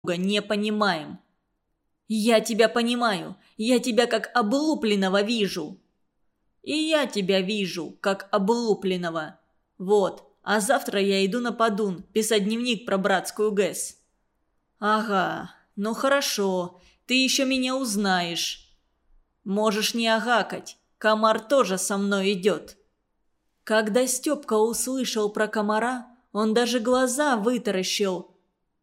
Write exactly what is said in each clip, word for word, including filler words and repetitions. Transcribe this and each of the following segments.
друга не понимаем». «Я тебя понимаю. Я тебя как облупленного вижу». «И я тебя вижу, как облупленного. Вот, а завтра я иду на Подун писать дневник про братскую ГЭС». «Ага, ну хорошо, ты еще меня узнаешь». «Можешь не агакать, комар тоже со мной идет». Когда Степка услышал про комара, он даже глаза вытаращил.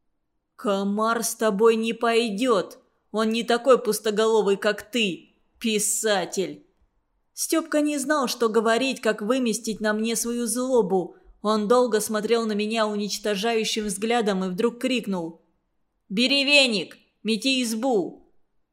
«Комар с тобой не пойдет. Он не такой пустоголовый, как ты, писатель». Степка не знал, что говорить, как выместить на мне свою злобу. Он долго смотрел на меня уничтожающим взглядом и вдруг крикнул: «Бери веник, мети избу».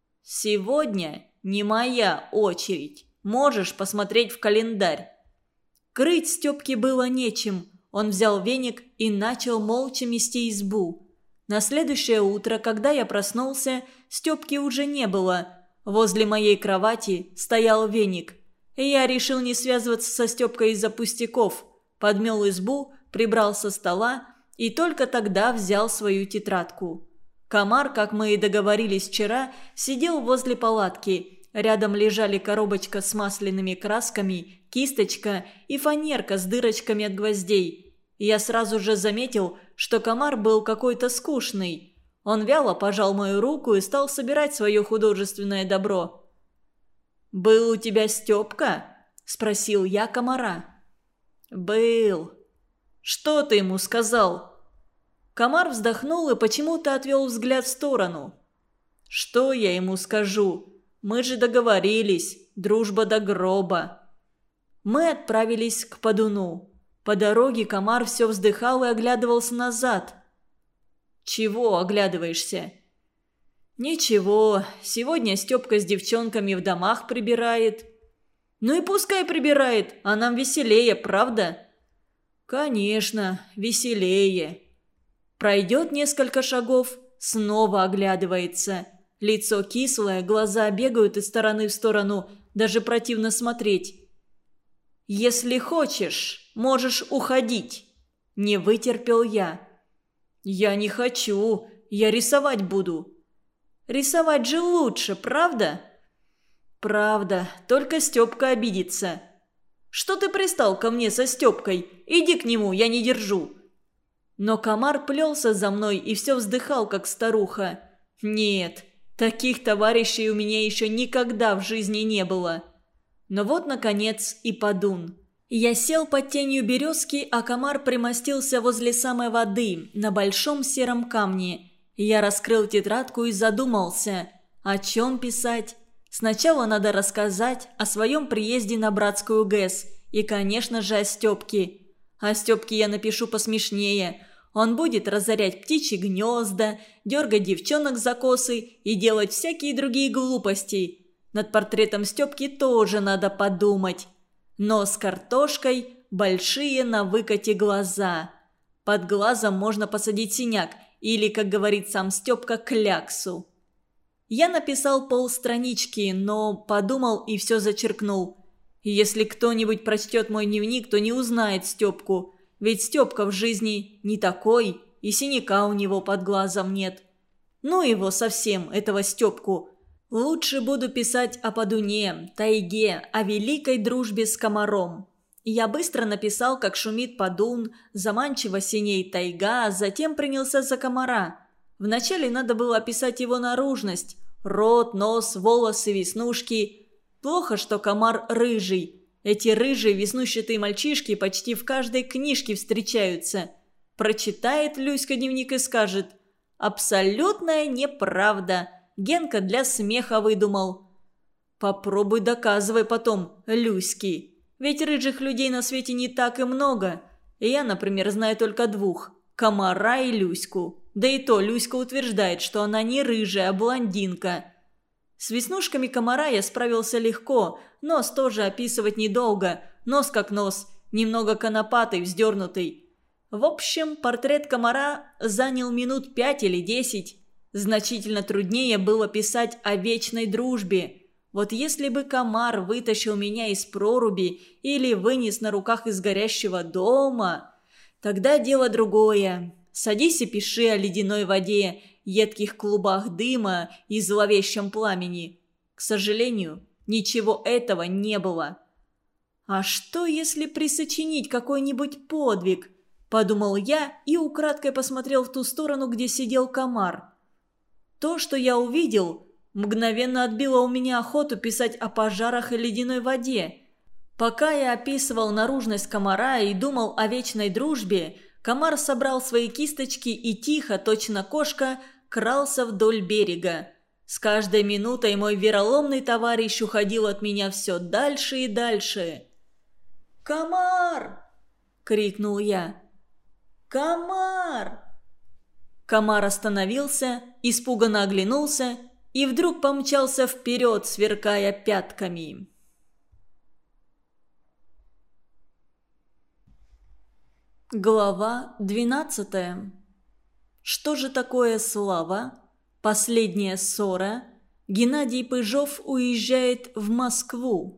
«Сегодня не моя очередь. Можешь посмотреть в календарь». Крыть Степке было нечем. Он взял веник и начал молча мести избу. На следующее утро, когда я проснулся, Степки уже не было. Возле моей кровати стоял веник. И я решил не связываться со Степкой из-за пустяков. Подмел избу, прибрал со стола и только тогда взял свою тетрадку. Комар, как мы и договорились вчера, сидел возле палатки. Рядом лежали коробочка с масляными красками, кисточка и фанерка с дырочками от гвоздей. Я сразу же заметил, что комар был какой-то скучный. Он вяло пожал мою руку и стал собирать свое художественное добро. «Был у тебя Степка?» – спросил я комара. «Был». «Что ты ему сказал?» Комар вздохнул и почему-то отвел взгляд в сторону. «Что я ему скажу? Мы же договорились, дружба до гроба». Мы отправились к Подуну. По дороге комар все вздыхал и оглядывался назад. «Чего оглядываешься?» «Ничего, сегодня Степка с девчонками в домах прибирает». «Ну и пускай прибирает, а нам веселее, правда?» «Конечно, веселее». Пройдет несколько шагов, снова оглядывается. Лицо кислое, глаза бегают из стороны в сторону, даже противно смотреть. «Если хочешь, можешь уходить», – не вытерпел я. «Я не хочу, я рисовать буду». «Рисовать же лучше, правда?» «Правда, только Степка обидится». «Что ты пристал ко мне со Степкой? Иди к нему, я не держу». Но комар плелся за мной и все вздыхал, как старуха. «Нет, таких товарищей у меня еще никогда в жизни не было». Но вот, наконец, и Подун. Я сел под тенью березки, а комар примостился возле самой воды, на большом сером камне. Я раскрыл тетрадку и задумался, о чем писать. Сначала надо рассказать о своем приезде на братскую ГЭС и, конечно же, о Степке. О Степке я напишу посмешнее. Он будет разорять птичьи гнезда, дергать девчонок за косы и делать всякие другие глупости. Над портретом Степки тоже надо подумать. Нос картошкой, большие на выкате глаза. Под глазом можно посадить синяк или, как говорит сам Степка, кляксу. Я написал полстранички, но подумал и все зачеркнул. Если кто-нибудь прочтет мой дневник, то не узнает Степку. Ведь Степка в жизни не такой, и синяка у него под глазом нет. Ну его совсем, этого Степку. Лучше буду писать о Подуне, тайге, о великой дружбе с комаром. Я быстро написал, как шумит Подун, заманчиво синеет тайга, а затем принялся за комара. Вначале надо было описать его наружность – рот, нос, волосы, веснушки. Плохо, что комар рыжий. Эти рыжие веснущатые мальчишки почти в каждой книжке встречаются. Прочитает Люська дневник и скажет: «Абсолютная неправда. Генка для смеха выдумал». Попробуй доказывай потом, Люськи. Ведь рыжих людей на свете не так и много. Я, например, знаю только двух – комара и Люську. Да и то Люська утверждает, что она не рыжая, а блондинка. С веснушками комара я справился легко, нос тоже описывать недолго, нос как нос, немного конопатый, вздернутый. В общем, портрет комара занял минут пять или десять. Значительно труднее было писать о вечной дружбе. Вот если бы комар вытащил меня из проруби или вынес на руках из горящего дома, тогда дело другое. Садись и пиши о ледяной воде едких клубах дыма и зловещем пламени. К сожалению, ничего этого не было. «А что, если присочинить какой-нибудь подвиг?» – подумал я и украдкой посмотрел в ту сторону, где сидел комар. То, что я увидел, мгновенно отбило у меня охоту писать о пожарах и ледяной воде. Пока я описывал наружность комара и думал о вечной дружбе, комар собрал свои кисточки и тихо, точно кошка, крался вдоль берега. С каждой минутой мой вероломный товарищ уходил от меня все дальше и дальше. «Комар!» – крикнул я. «Комар!» Комар остановился, испуганно оглянулся и вдруг помчался вперед, сверкая пятками. Глава двенадцатая. Что же такое слава? Последняя ссора. Геннадий Пыжов уезжает в Москву.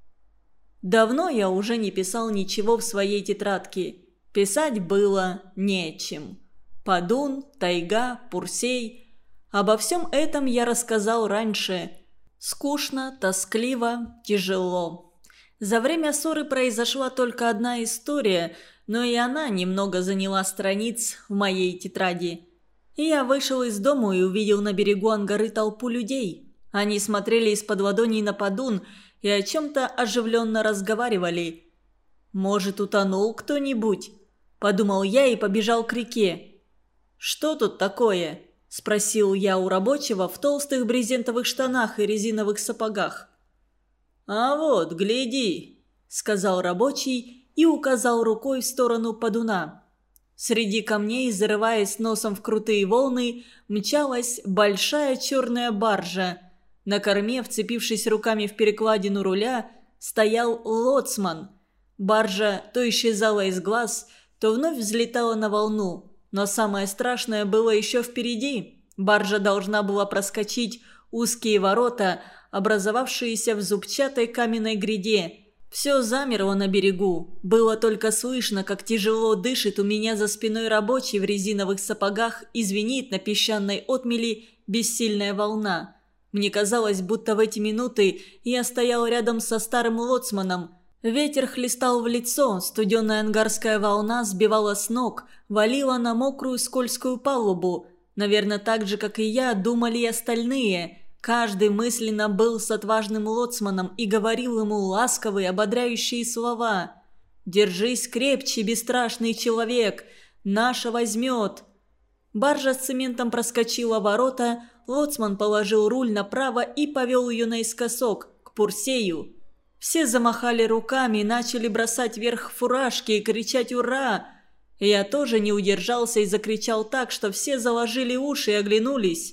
Давно я уже не писал ничего в своей тетрадке. Писать было нечем. Подун, тайга, Пурсей. Обо всем этом я рассказал раньше. Скучно, тоскливо, тяжело. За время ссоры произошла только одна история, но и она немного заняла страниц в моей тетради. Я вышел из дома и увидел на берегу Ангары толпу людей. Они смотрели из-под ладоней на Подун и о чем-то оживленно разговаривали. «Может, утонул кто-нибудь?» – подумал я и побежал к реке. «Что тут такое?» – спросил я у рабочего в толстых брезентовых штанах и резиновых сапогах. «А вот, гляди», – сказал рабочий и указал рукой в сторону Подуна. Среди камней, зарываясь носом в крутые волны, мчалась большая черная баржа. На корме, вцепившись руками в перекладину руля, стоял лоцман. Баржа то исчезала из глаз, то вновь взлетала на волну. Но самое страшное было еще впереди. Баржа должна была проскочить узкие ворота, образовавшиеся в зубчатой каменной гряде. Все замерло на берегу. Было только слышно, как тяжело дышит у меня за спиной рабочий в резиновых сапогах и звенит на песчаной отмели бессильная волна. Мне казалось, будто в эти минуты я стоял рядом со старым лоцманом. Ветер хлестал в лицо, студеная ангарская волна сбивала с ног, валила на мокрую скользкую палубу. Наверное, так же, как и я, думали и остальные. Каждый мысленно был с отважным лоцманом и говорил ему ласковые, ободряющие слова. «Держись крепче, бесстрашный человек! Наша возьмет!» Баржа с цементом проскочила ворота, лоцман положил руль направо и повел ее наискосок, к Пурсею. Все замахали руками, начали бросать вверх фуражки и кричать «Ура!». Я тоже не удержался и закричал так, что все заложили уши и оглянулись.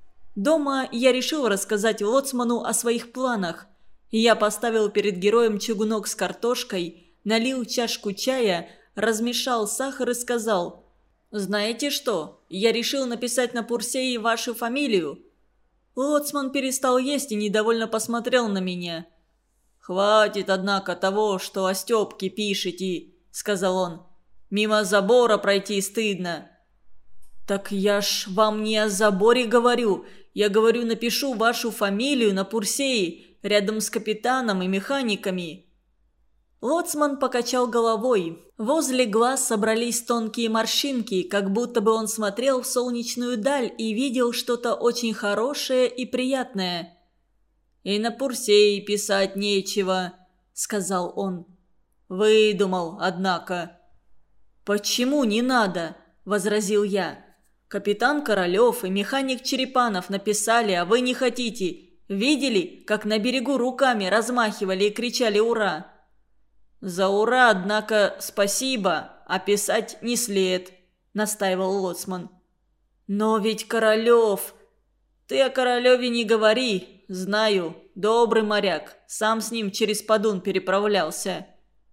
Дома я решил рассказать лоцману о своих планах. Я поставил перед героем чугунок с картошкой, налил чашку чая, размешал сахар и сказал: «Знаете что? Я решил написать на Пурсее вашу фамилию». Лоцман перестал есть и недовольно посмотрел на меня. «Хватит, однако, того, что о Степке пишете», — сказал он. «Мимо забора пройти стыдно». «Так я ж вам не о заборе говорю. Я говорю, напишу вашу фамилию на Пурсее, рядом с капитаном и механиками». Лоцман покачал головой. Возле глаз собрались тонкие морщинки, как будто бы он смотрел в солнечную даль и видел что-то очень хорошее и приятное. «И на Пурсее писать нечего», — сказал он. «Выдумал, однако». «Почему не надо?» — возразил я. «Капитан Королев и механик Черепанов написали, а вы не хотите. Видели, как на берегу руками размахивали и кричали «Ура!»» «За ура, однако, спасибо, а писать не след», — настаивал лоцман. «Но ведь Королев...» «Ты о Королеве не говори. Знаю, добрый моряк. Сам с ним через Подун переправлялся».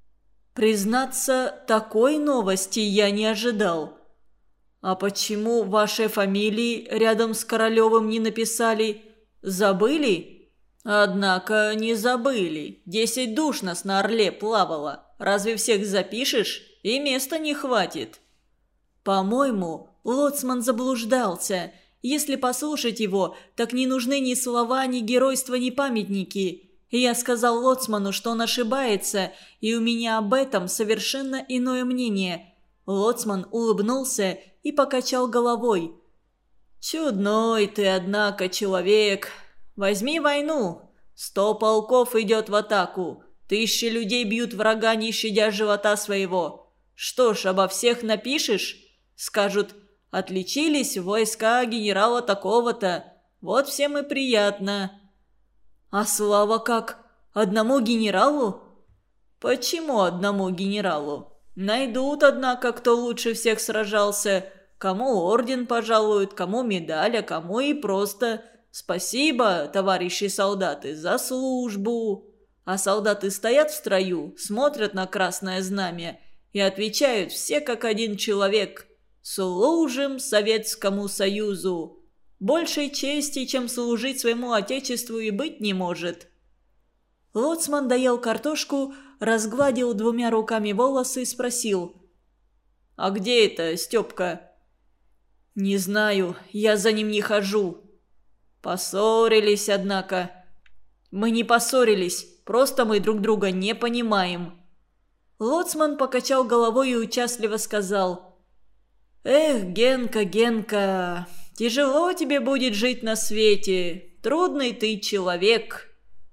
«Признаться, такой новости я не ожидал». «А почему вашей фамилии рядом с Королевым не написали? Забыли?» «Однако не забыли. Десять душ нас на Орле плавало. Разве всех запишешь? И места не хватит». По-моему, лоцман заблуждался. Если послушать его, так не нужны ни слова, ни геройства, ни памятники. И я сказал лоцману, что он ошибается, и у меня об этом совершенно иное мнение. Лоцман улыбнулся и покачал головой. «Чудной ты, однако, человек. Возьми войну. Сто полков идет в атаку. Тысячи людей бьют врага, не щадя живота своего. Что ж, обо всех напишешь? Скажут, отличились войска генерала такого-то. Вот всем и приятно». «А слава как? Одному генералу?» «Почему одному генералу? Найдут, однако, кто лучше всех сражался. Кому орден пожалуют, кому медаль, а кому и просто «Спасибо, товарищи солдаты, за службу». А солдаты стоят в строю, смотрят на красное знамя и отвечают все как один человек: «Служим Советскому Союзу». Большей чести, чем служить своему отечеству, и быть не может. Лоцман доел картошку, разгладил двумя руками волосы и спросил: «А где это Степка?» «Не знаю, я за ним не хожу». «Поссорились, однако». «Мы не поссорились, просто мы друг друга не понимаем». Лоцман покачал головой и участливо сказал: «Эх, Генка, Генка, тяжело тебе будет жить на свете, трудный ты человек».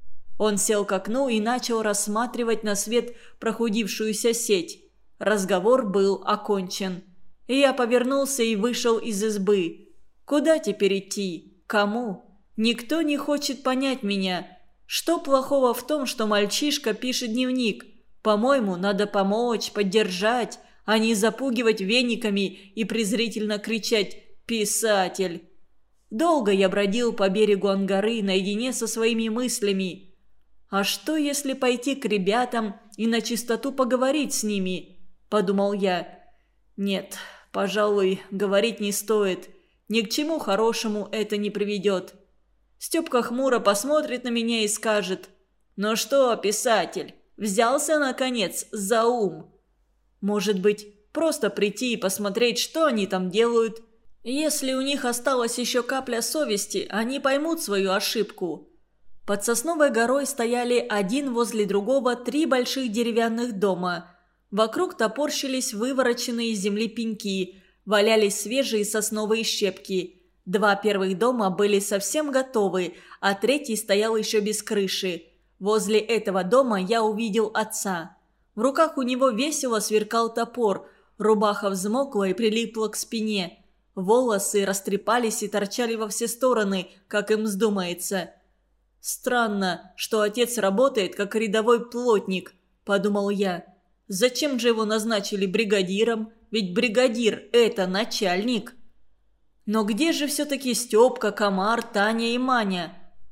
Он сел к окну и начал рассматривать на свет прохудившуюся сеть. Разговор был окончен. Я повернулся и вышел из избы. Куда теперь идти? Кому? Никто не хочет понять меня. Что плохого в том, что мальчишка пишет дневник? По-моему, надо помочь, поддержать, а не запугивать вениками и презрительно кричать «Писатель!». Долго я бродил по берегу Ангары наедине со своими мыслями. «А что, если пойти к ребятам и на чистоту поговорить с ними?» – подумал я. «Нет, пожалуй, говорить не стоит. Ни к чему хорошему это не приведет». Степка хмуро посмотрит на меня и скажет: «Ну что, писатель, взялся, наконец, за ум?» Может быть, просто прийти и посмотреть, что они там делают. Если у них осталась еще капля совести, они поймут свою ошибку. Под сосновой горой стояли один возле другого три больших деревянных дома. Вокруг топорщились вывороченные из земли пеньки, валялись свежие сосновые щепки. Два первых дома были совсем готовы, а третий стоял еще без крыши. Возле этого дома я увидел отца. В руках у него весело сверкал топор, рубаха взмокла и прилипла к спине. Волосы растрепались и торчали во все стороны, как им вздумается. «Странно, что отец работает как рядовой плотник», – подумал я. «Зачем же его назначили бригадиром? Ведь бригадир – это начальник». Но где же все-таки Степка, Комар, Таня и Маня?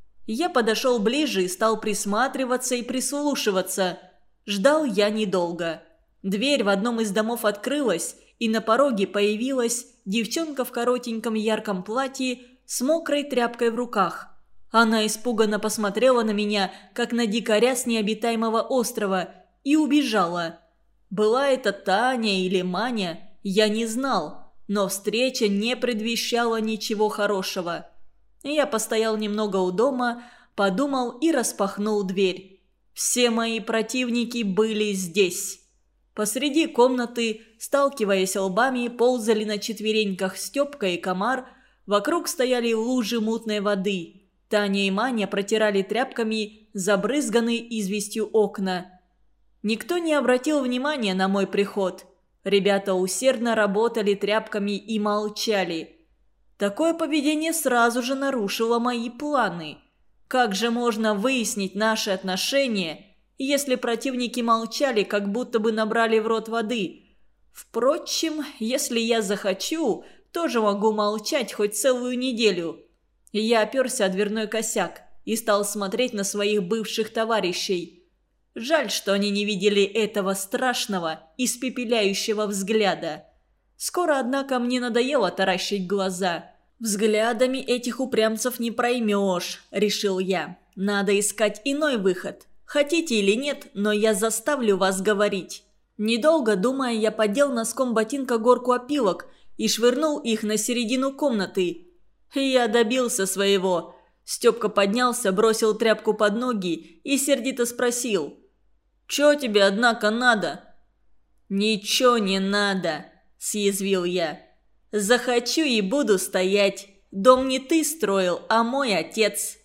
Я подошел ближе и стал присматриваться и прислушиваться. Ждал я недолго. Дверь в одном из домов открылась, и на пороге появилась девчонка в коротеньком ярком платье с мокрой тряпкой в руках. Она испуганно посмотрела на меня, как на дикаря с необитаемого острова, и убежала. Была это Таня или Маня, я не знал. Но встреча не предвещала ничего хорошего. Я постоял немного у дома, подумал и распахнул дверь. Все мои противники были здесь. Посреди комнаты, сталкиваясь лбами, ползали на четвереньках Степка и Комар. Вокруг стояли лужи мутной воды. Таня и Маня протирали тряпками забрызганные известью окна. Никто не обратил внимания на мой приход. Ребята усердно работали тряпками и молчали. Такое поведение сразу же нарушило мои планы. Как же можно выяснить наши отношения, если противники молчали, как будто бы набрали в рот воды? Впрочем, если я захочу, тоже могу молчать хоть целую неделю. Я оперся о дверной косяк и стал смотреть на своих бывших товарищей. Жаль, что они не видели этого страшного, испепеляющего взгляда. Скоро, однако, мне надоело таращить глаза. «Взглядами этих упрямцев не проймешь», – решил я. «Надо искать иной выход. Хотите или нет, но я заставлю вас говорить». Недолго думая, я поддел носком ботинка горку опилок и швырнул их на середину комнаты. Я добился своего. Степка поднялся, бросил тряпку под ноги и сердито спросил: «Чё тебе, однако, надо?» «Ничего не надо», – съязвил я. «Захочу и буду стоять. Дом не ты строил, а мой отец».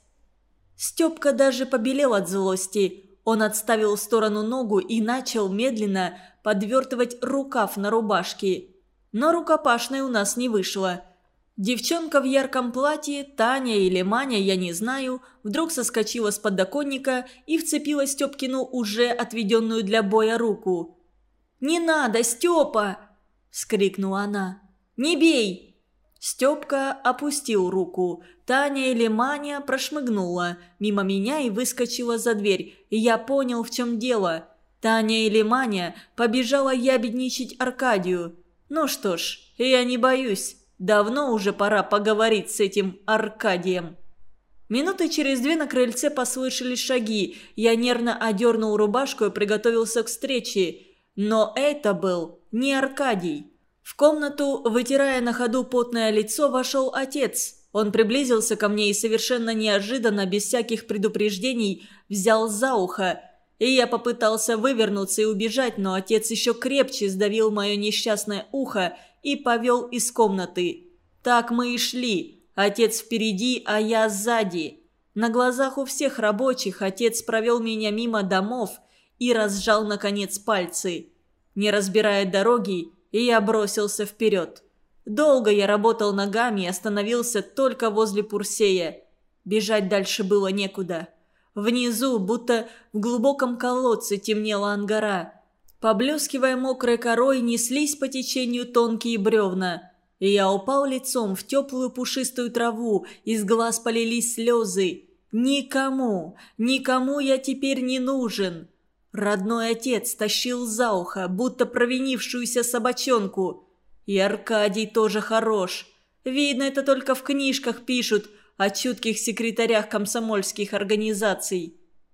Степка даже побелел от злости. Он отставил в сторону ногу и начал медленно подвертывать рукав на рубашке. Но рукопашной у нас не вышло. Девчонка в ярком платье, Таня или Маня, я не знаю, вдруг соскочила с подоконника и вцепилась Степкину уже отведенную для боя руку. «Не надо, Степа!» – вскрикнула она. «Не бей!» Степка опустил руку. Таня или Маня прошмыгнула мимо меня и выскочила за дверь. И я понял, в чем дело. Таня или Маня побежала ябедничать Аркадию. Ну что ж, я не боюсь. Давно уже пора поговорить с этим Аркадием. Минуты через две на крыльце послышались шаги. Я нервно одернул рубашку и приготовился к встрече. Но это был не Аркадий. В комнату, вытирая на ходу потное лицо, вошел отец. Он приблизился ко мне и совершенно неожиданно, без всяких предупреждений, взял за ухо. И я попытался вывернуться и убежать, но отец еще крепче сдавил мое несчастное ухо и повел из комнаты. Так мы и шли. Отец впереди, а я сзади. На глазах у всех рабочих отец провел меня мимо домов и разжал, наконец, пальцы. Не разбирая дороги, я бросился вперед. Долго я работал ногами и остановился только возле Пурсея. Бежать дальше было некуда. Внизу, будто в глубоком колодце, темнела ангара. Поблескивая мокрой корой, неслись по течению тонкие бревна. И я упал лицом в теплую пушистую траву, из глаз полились слезы. Никому, никому я теперь не нужен. Родной отец тащил за ухо, будто провинившуюся собачонку. И Аркадий тоже хорош. Видно, это только в книжках пишут о чутких секретарях комсомольских организаций.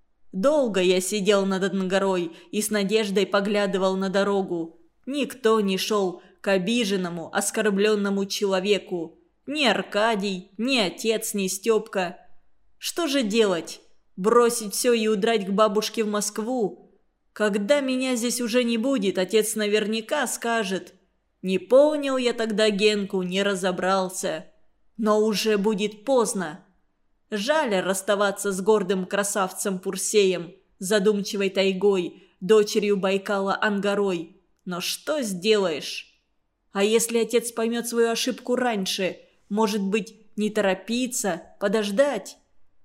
Долго я сидел над Ангарой и с надеждой поглядывал на дорогу. Никто не шел к обиженному, оскорбленному человеку. Ни Аркадий, ни отец, ни Степка. Что же делать? Бросить все и удрать к бабушке в Москву? Когда меня здесь уже не будет, отец наверняка скажет: «Не понял я тогда Генку, не разобрался». Но уже будет поздно. Жаль расставаться с гордым красавцем Пурсеем, задумчивой тайгой, дочерью Байкала Ангарой. Но что сделаешь? А если отец поймет свою ошибку раньше, может быть, не торопиться, подождать?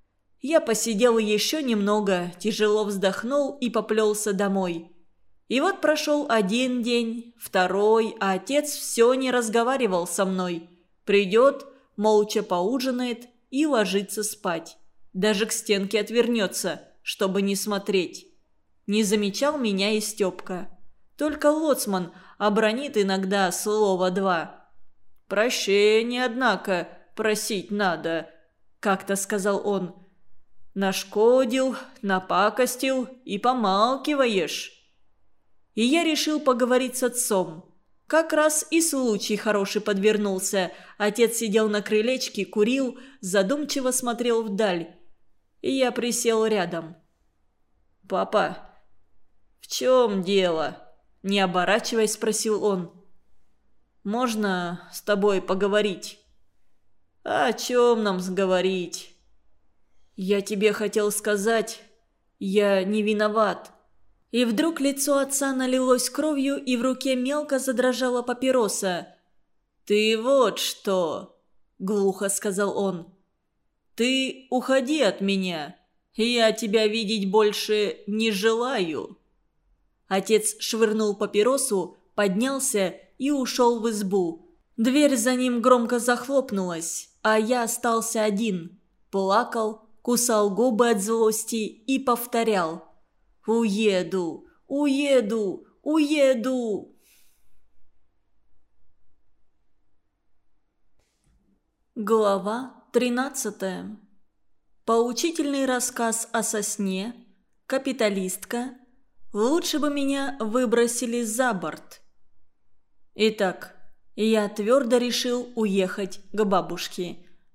Я посидел еще немного, тяжело вздохнул и поплелся домой. И вот прошел один день, второй, а отец все не разговаривал со мной. Придет, молча поужинает и ложится спать. Даже к стенке отвернется, чтобы не смотреть. Не замечал меня и Степка. Только лоцман обронит иногда слово-два. «Прощения, однако, просить надо», — как-то сказал он. «Нашкодил, напакостил и помалкиваешь». И я решил поговорить с отцом. Как раз и случай хороший подвернулся. Отец сидел на крылечке, курил, задумчиво смотрел вдаль. И я присел рядом. «Папа, в чем дело?» – не оборачиваясь, спросил он. «Можно с тобой поговорить?» «О чем нам сговорить?» «Я тебе хотел сказать, я не виноват». И вдруг лицо отца налилось кровью, и в руке мелко задрожала папироса. «Ты вот что!» – глухо сказал он. «Ты уходи от меня. Я тебя видеть больше не желаю». Отец швырнул папиросу, поднялся и ушел в избу. Дверь за ним громко захлопнулась, а я остался один. Плакал, кусал губы от злости и повторял: «Уеду, уеду, уеду!» Глава тринадцатая. Поучительный рассказ о сосне. Капиталистка. Лучше бы меня выбросили за борт. Итак, я твердо решил уехать к бабушке.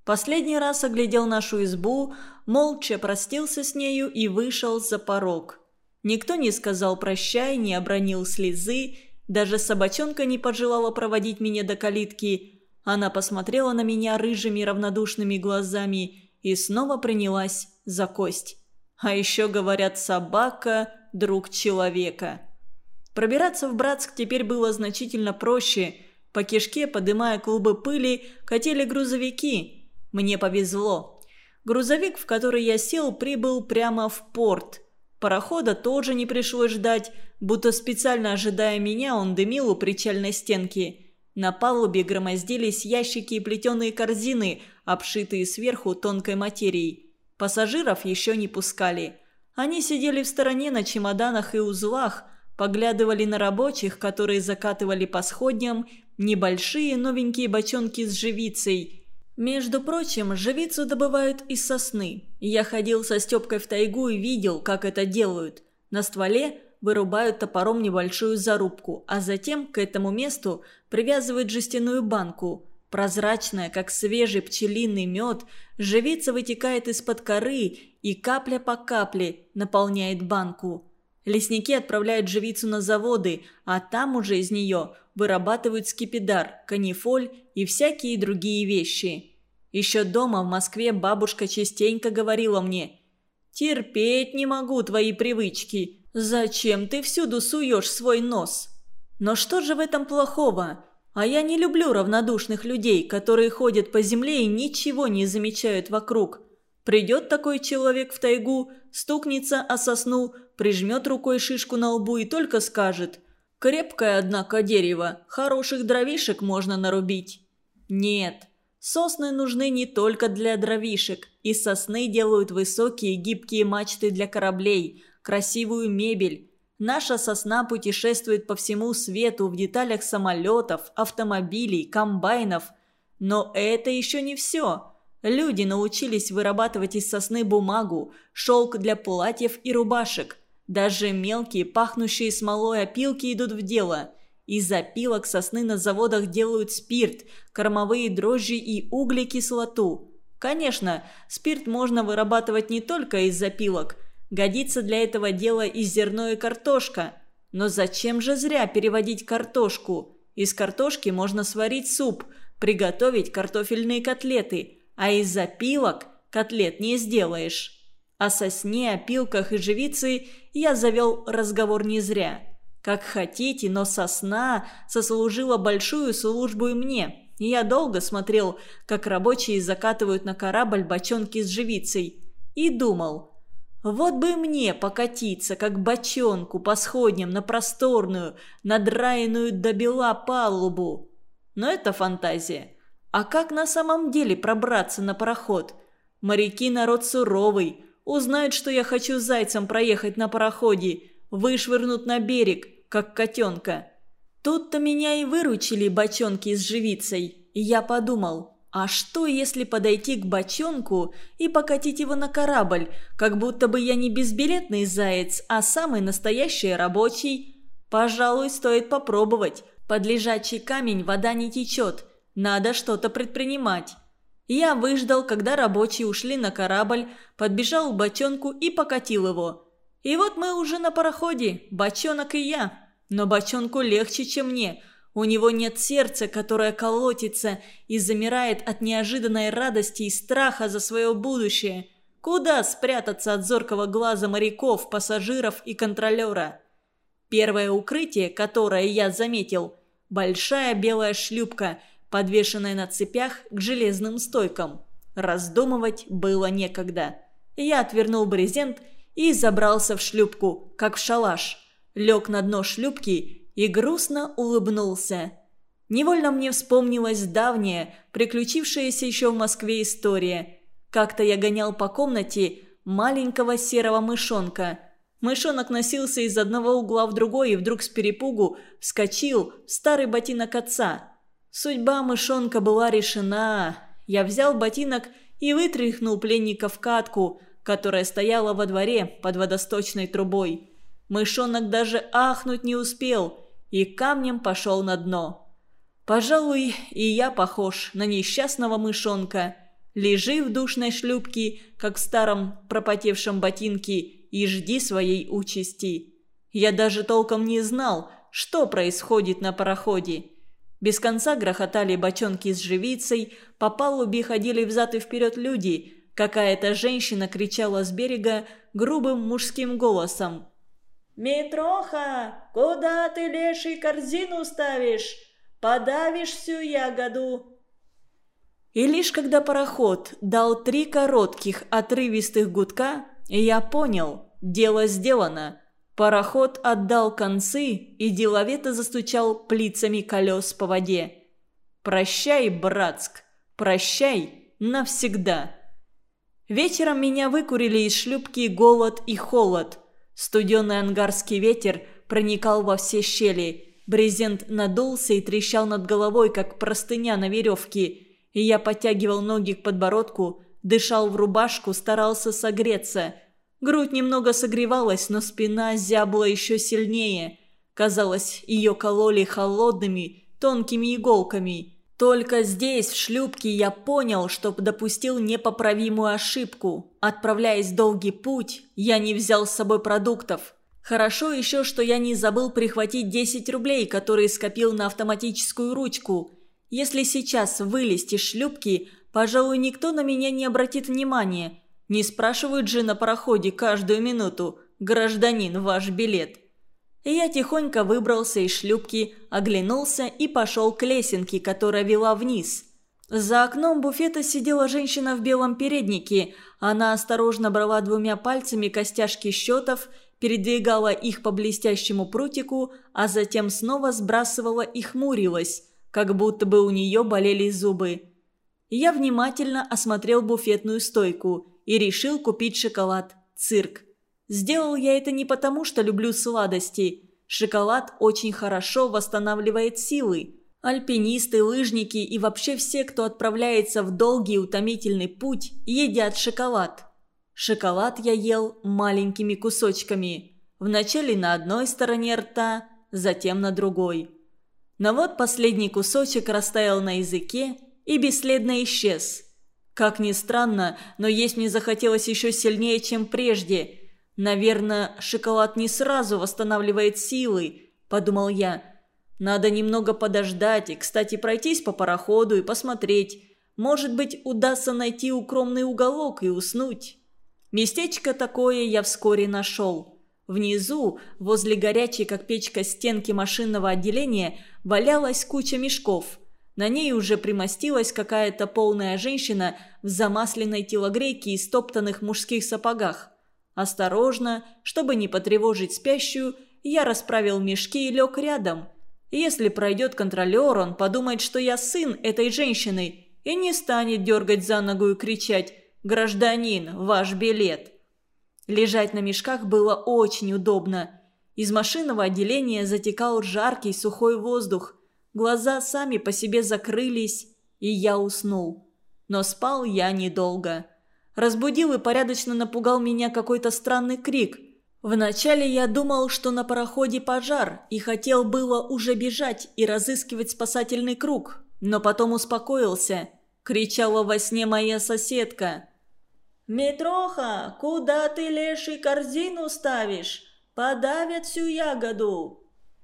Последний раз оглядел нашу избу, молча простился с нею и вышел за порог. Никто не сказал прощай, не обронил слезы, даже собачонка не пожелала проводить меня до калитки. Она посмотрела на меня рыжими равнодушными глазами и снова принялась за кость. А еще говорят, собака – друг человека. Пробираться в Братск теперь было значительно проще. По кишке, подымая клубы пыли, катили грузовики. Мне повезло. Грузовик, в который я сел, прибыл прямо в порт. Парохода тоже не пришлось ждать, будто специально ожидая меня, он дымил у причальной стенки. На палубе громоздились ящики и плетеные корзины, обшитые сверху тонкой материей. Пассажиров еще не пускали. Они сидели в стороне на чемоданах и узлах, поглядывали на рабочих, которые закатывали по сходням небольшие новенькие бочонки с живицей. Между прочим, живицу добывают из сосны. Я ходил со Степкой в тайгу и видел, как это делают. На стволе вырубают топором небольшую зарубку, а затем к этому месту привязывают жестяную банку. Прозрачная, как свежий пчелиный мед, живица вытекает из-под коры и капля по капле наполняет банку. Лесники отправляют живицу на заводы, а там уже из нее вырабатывают скипидар, канифоль и всякие другие вещи. Еще дома в Москве бабушка частенько говорила мне: «Терпеть не могу твои привычки. Зачем ты всюду суешь свой нос?» Но что же в этом плохого? А я не люблю равнодушных людей, которые ходят по земле и ничего не замечают вокруг. Придет такой человек в тайгу, стукнется о сосну, прижмет рукой шишку на лбу и только скажет: «Крепкое, однако, дерево, хороших дровишек можно нарубить». Нет, сосны нужны не только для дровишек. Из сосны делают высокие гибкие мачты для кораблей, красивую мебель. Наша сосна путешествует по всему свету в деталях самолетов, автомобилей, комбайнов. Но это еще не все. Люди научились вырабатывать из сосны бумагу, шелк для платьев и рубашек. Даже мелкие, пахнущие смолой опилки идут в дело. Из опилок сосны на заводах делают спирт, кормовые дрожжи и углекислоту. Конечно, спирт можно вырабатывать не только из опилок. Годится для этого дела и зерно, и картошка. Но зачем же зря переводить картошку? Из картошки можно сварить суп, приготовить картофельные котлеты, а из опилок котлет не сделаешь. О сосне, опилках и живице я завел разговор не зря. Как хотите, но сосна сослужила большую службу и мне. Я долго смотрел, как рабочие закатывают на корабль бочонки с живицей. И думал: вот бы мне покатиться, как бочонку, по сходням на просторную, надраенную до бела палубу. Но это фантазия. А как на самом деле пробраться на пароход? Моряки народ суровый. Узнают, что я хочу зайцем проехать на пароходе, вышвырнут на берег, как котенка. Тут-то меня и выручили бочонки с живицей. И я подумал: а что, если подойти к бочонку и покатить его на корабль, как будто бы я не безбилетный заяц, а самый настоящий рабочий? Пожалуй, стоит попробовать. Под лежачий камень вода не течет. Надо что-то предпринимать. Я выждал, когда рабочие ушли на корабль, подбежал к бочонку и покатил его. И вот мы уже на пароходе, бочонок и я. Но бочонку легче, чем мне. У него нет сердца, которое колотится и замирает от неожиданной радости и страха за свое будущее. Куда спрятаться от зоркого глаза моряков, пассажиров и контролера? Первое укрытие, которое я заметил – большая белая шлюпка, подвешенная на цепях к железным стойкам. Раздумывать было некогда. Я отвернул брезент и забрался в шлюпку, как в шалаш. Лег на дно шлюпки и грустно улыбнулся. Невольно мне вспомнилась давняя, приключившаяся еще в Москве история. Как-то я гонял по комнате маленького серого мышонка. Мышонок носился из одного угла в другой и вдруг с перепугу вскочил в старый ботинок отца. Судьба мышонка была решена. Я взял ботинок и вытряхнул пленника в катку, которая стояла во дворе под водосточной трубой. Мышонок даже ахнуть не успел и камнем пошел на дно. Пожалуй, и я похож на несчастного мышонка. Лежи в душной шлюпке, как в старом пропотевшем ботинке, и жди своей участи. Я даже толком не знал, что происходит на пароходе. Без конца грохотали бочонки с живицей, по палубе ходили взад и вперед люди. Какая-то женщина кричала с берега грубым мужским голосом. «Митроха, куда ты, леший, корзину ставишь? Подавишь всю ягоду!» И лишь когда пароход дал три коротких отрывистых гудка, я понял – дело сделано. Пароход отдал концы и деловито застучал плицами колес по воде. «Прощай, Братск, прощай навсегда!» Вечером меня выкурили из шлюпки голод и холод. Студеный ангарский ветер проникал во все щели. Брезент надулся и трещал над головой, как простыня на веревке. И я подтягивал ноги к подбородку, дышал в рубашку, старался согреться. Грудь немного согревалась, но спина зябла еще сильнее. Казалось, ее кололи холодными, тонкими иголками. Только здесь, в шлюпке, я понял, что допустил непоправимую ошибку. Отправляясь в долгий путь, я не взял с собой продуктов. Хорошо еще, что я не забыл прихватить десять рублей, которые скопил на автоматическую ручку. Если сейчас вылезть из шлюпки, пожалуй, никто на меня не обратит внимания. Не спрашивают же на пароходе каждую минуту: «Гражданин, ваш билет». И я тихонько выбрался из шлюпки, оглянулся и пошел к лесенке, которая вела вниз. За окном буфета сидела женщина в белом переднике. Она осторожно брала двумя пальцами костяшки счетов, передвигала их по блестящему прутику, а затем снова сбрасывала и хмурилась, как будто бы у нее болели зубы. Я внимательно осмотрел буфетную стойку и решил купить шоколад «Цирк». Сделал я это не потому, что люблю сладости. Шоколад очень хорошо восстанавливает силы. Альпинисты, лыжники и вообще все, кто отправляется в долгий утомительный путь, едят шоколад. Шоколад я ел маленькими кусочками. Вначале на одной стороне рта, затем на другой. Но вот последний кусочек растаял на языке и бесследно исчез. Как ни странно, но есть мне захотелось еще сильнее, чем прежде. «Наверное, шоколад не сразу восстанавливает силы», – подумал я. «Надо немного подождать и, кстати, пройтись по пароходу и посмотреть. Может быть, удастся найти укромный уголок и уснуть». Местечко такое я вскоре нашел. Внизу, возле горячей, как печка, стенки машинного отделения, валялась куча мешков. На ней уже примостилась какая-то полная женщина в замасленной телогрейке и стоптанных мужских сапогах. Осторожно, чтобы не потревожить спящую, я расправил мешки и лег рядом. Если пройдет контролер, он подумает, что я сын этой женщины, и не станет дергать за ногу и кричать: «Гражданин, ваш билет!». Лежать на мешках было очень удобно. Из машинного отделения затекал жаркий сухой воздух. Глаза сами по себе закрылись, и я уснул. Но спал я недолго. Разбудил и порядочно напугал меня какой-то странный крик. Вначале я думал, что на пароходе пожар, и хотел было уже бежать и разыскивать спасательный круг. Но потом успокоился. Кричала во сне моя соседка: «Митроха, куда ты, леший, корзину ставишь? Подавят всю ягоду!»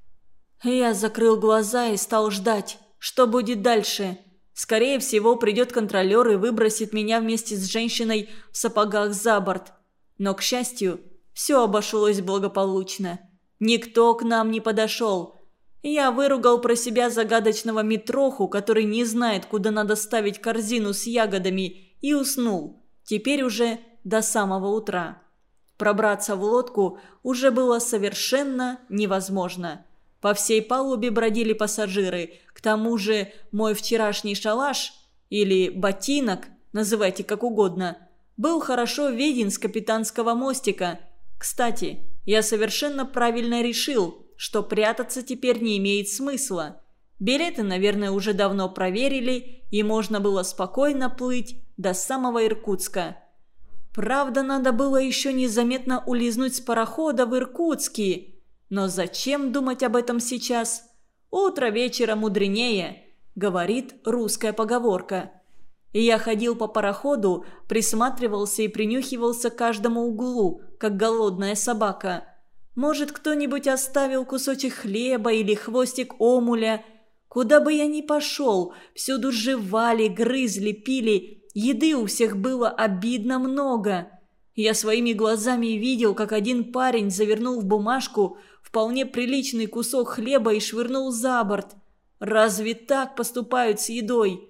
Я закрыл глаза и стал ждать, что будет дальше. Скорее всего, придет контролер и выбросит меня вместе с женщиной в сапогах за борт. Но, к счастью, все обошлось благополучно. Никто к нам не подошел. Я выругал про себя загадочного Митроху, который не знает, куда надо ставить корзину с ягодами, и уснул. Теперь уже до самого утра. Пробраться в лодку уже было совершенно невозможно. По всей палубе бродили пассажиры. К тому же мой вчерашний шалаш, или ботинок, называйте как угодно, был хорошо виден с капитанского мостика. Кстати, я совершенно правильно решил, что прятаться теперь не имеет смысла. Билеты, наверное, уже давно проверили, и можно было спокойно плыть до самого Иркутска. Правда, надо было еще незаметно улизнуть с парохода в Иркутске. Но зачем думать об этом сейчас? Утро вечера мудренее, говорит русская поговорка. И я ходил по пароходу, присматривался и принюхивался к каждому углу, как голодная собака. Может, кто-нибудь оставил кусочек хлеба или хвостик омуля. Куда бы я ни пошел, всюду жевали, грызли, пили. Еды у всех было обидно много. Я своими глазами видел, как один парень завернул в бумажку вполне приличный кусок хлеба и швырнул за борт. Разве так поступают с едой?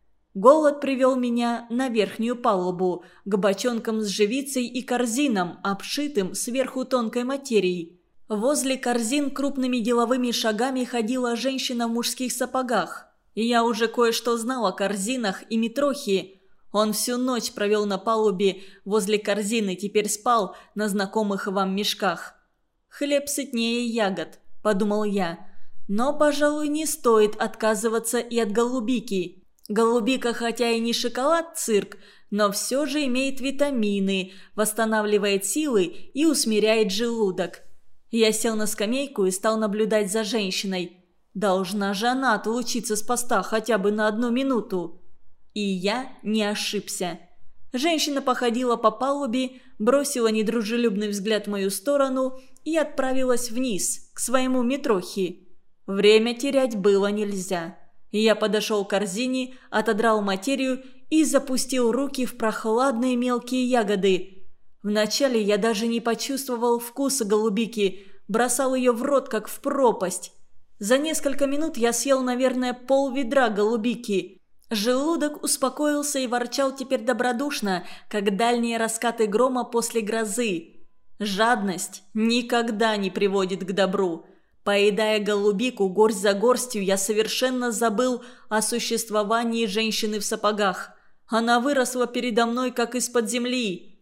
Голод привел меня на верхнюю палубу, к бочонкам с живицей и корзинам, обшитым сверху тонкой материей. Возле корзин крупными деловыми шагами ходила женщина в мужских сапогах. И я уже кое-что знал о корзинах и Митрохе. Он всю ночь провел на палубе возле корзины, теперь спал на знакомых вам мешках. «Хлеб сытнее ягод», – подумал я. «Но, пожалуй, не стоит отказываться и от голубики». Голубика, хотя и не шоколад-цирк, но все же имеет витамины, восстанавливает силы и усмиряет желудок. Я сел на скамейку и стал наблюдать за женщиной. Должна же она отлучиться с поста хотя бы на одну минуту. И я не ошибся. Женщина походила по палубе, бросила недружелюбный взгляд в мою сторону и отправилась вниз, к своему Митрохе. Время терять было нельзя. Я подошел к корзине, отодрал материю и запустил руки в прохладные мелкие ягоды. Вначале я даже не почувствовал вкуса голубики, бросал ее в рот, как в пропасть. За несколько минут я съел, наверное, пол-ведра голубики. Желудок успокоился и ворчал теперь добродушно, как дальние раскаты грома после грозы. Жадность никогда не приводит к добру. Поедая голубику горсть за горстью, я совершенно забыл о существовании женщины в сапогах. Она выросла передо мной, как из-под земли.